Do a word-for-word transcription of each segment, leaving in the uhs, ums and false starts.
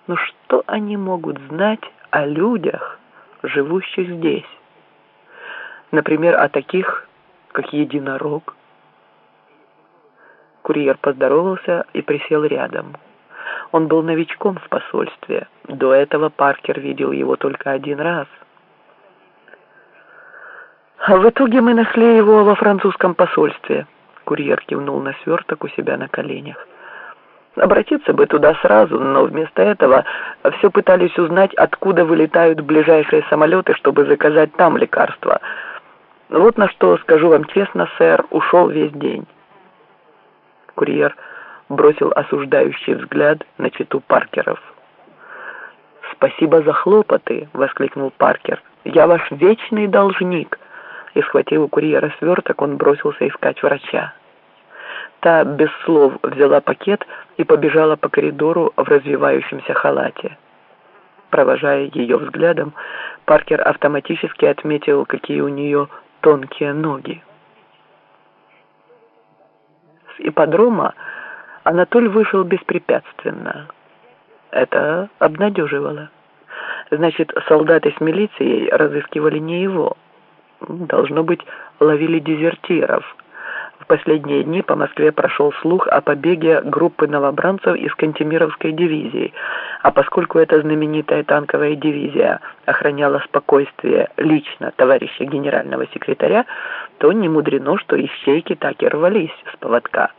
Но что они могут знать о людях, живущих здесь? Например, о таких, как единорог. Курьер поздоровался и присел рядом. Он был новичком в посольстве. До этого Паркер видел его только один раз. А в итоге мы нашли его во французском посольстве. Курьер кивнул на сверток у себя на коленях. Обратиться бы туда сразу, но вместо этого все пытались узнать, откуда вылетают ближайшие самолеты, чтобы заказать там лекарства. Вот на что, скажу вам честно, сэр, ушел весь день. Курьер бросил осуждающий взгляд на чету Паркеров. «Спасибо за хлопоты!» — воскликнул Паркер. «Я ваш вечный должник!» И, схватив у курьера сверток, он бросился искать врача. Та без слов взяла пакет и побежала по коридору в развивающемся халате. Провожая ее взглядом, Паркер автоматически отметил, какие у нее тонкие ноги. С ипподрома Анатоль вышел беспрепятственно. Это обнадеживало. Значит, солдаты с милицией разыскивали не его. Должно быть, ловили дезертиров. В последние дни по Москве прошел слух о побеге группы новобранцев из Кантемировской дивизии, а поскольку эта знаменитая танковая дивизия охраняла спокойствие лично товарища генерального секретаря, то не мудрено, что ищейки так и рвались с поводка.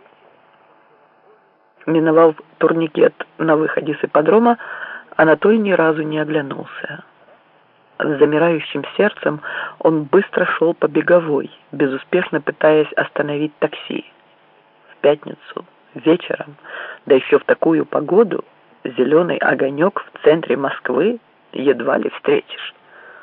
Миновав турникет на выходе с ипподрома, Анатоль ни разу не оглянулся. С замирающим сердцем он быстро шел по беговой, безуспешно пытаясь остановить такси. В пятницу, вечером, да еще в такую погоду, зеленый огонек в центре Москвы едва ли встретишь.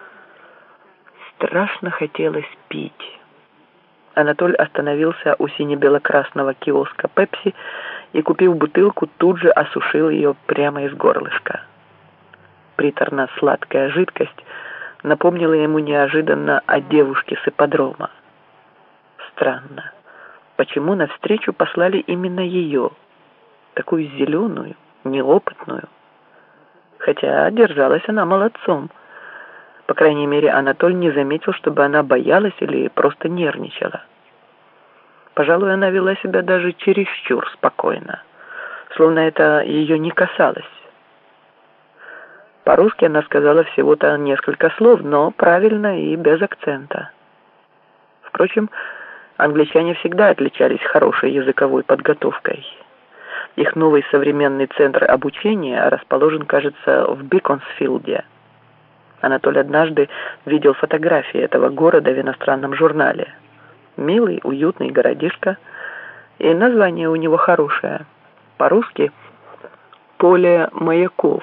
Страшно хотелось пить. Анатоль остановился у сине-бело-красного киоска «Пепси» и, купив бутылку, тут же осушил ее прямо из горлышка. Приторно-сладкая жидкость напомнила ему неожиданно о девушке с ипподрома. Странно, почему навстречу послали именно ее, такую зеленую, неопытную? Хотя держалась она молодцом. По крайней мере, Анатоль не заметил, чтобы она боялась или просто нервничала. Пожалуй, она вела себя даже чересчур спокойно, словно это ее не касалось. По-русски она сказала всего-то несколько слов, но правильно и без акцента. Впрочем, англичане всегда отличались хорошей языковой подготовкой. Их новый современный центр обучения расположен, кажется, в Биконсфилде. Анатоль однажды видел фотографии этого города в иностранном журнале. Милый, уютный городишко, и название у него хорошее. По-русски «Поле маяков».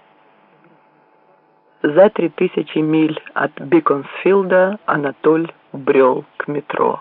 За три тысячи миль от Биконсфилда Анатоль брел к метро.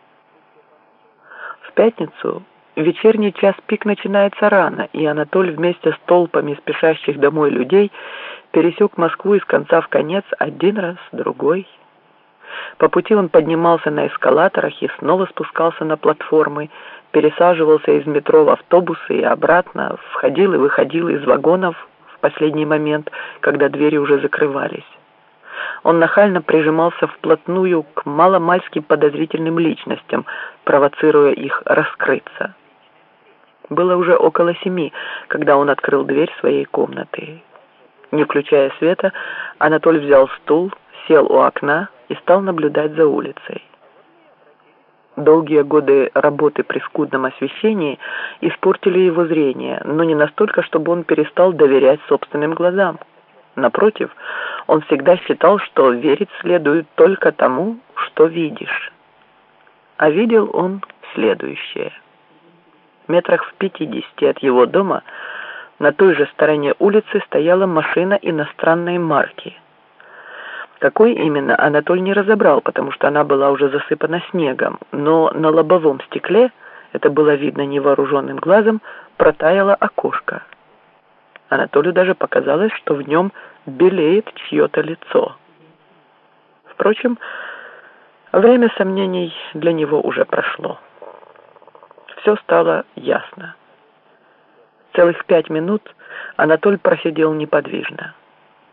В пятницу вечерний час пик начинается рано, и Анатоль вместе с толпами спешащих домой людей пересек Москву из конца в конец один раз, другой. По пути он поднимался на эскалаторах и снова спускался на платформы, пересаживался из метро в автобусы и обратно, входил и выходил из вагонов в последний момент, когда двери уже закрывались. Он нахально прижимался вплотную к маломальски подозрительным личностям, провоцируя их раскрыться. Было уже около семи, когда он открыл дверь своей комнаты. Не включая света, Анатоль взял стул, сел у окна и стал наблюдать за улицей. Долгие годы работы при скудном освещении испортили его зрение, но не настолько, чтобы он перестал доверять собственным глазам. Напротив, он всегда считал, что верить следует только тому, что видишь. А видел он следующее. Метрах в пятидесяти от его дома на той же стороне улицы стояла машина иностранной марки. Какой именно, Анатоль не разобрал, потому что она была уже засыпана снегом, но на лобовом стекле, это было видно невооруженным глазом, протаяло окошко. Анатолию даже показалось, что в нем белеет чье-то лицо. Впрочем, время сомнений для него уже прошло. Все стало ясно. Целых пять минут Анатоль просидел неподвижно.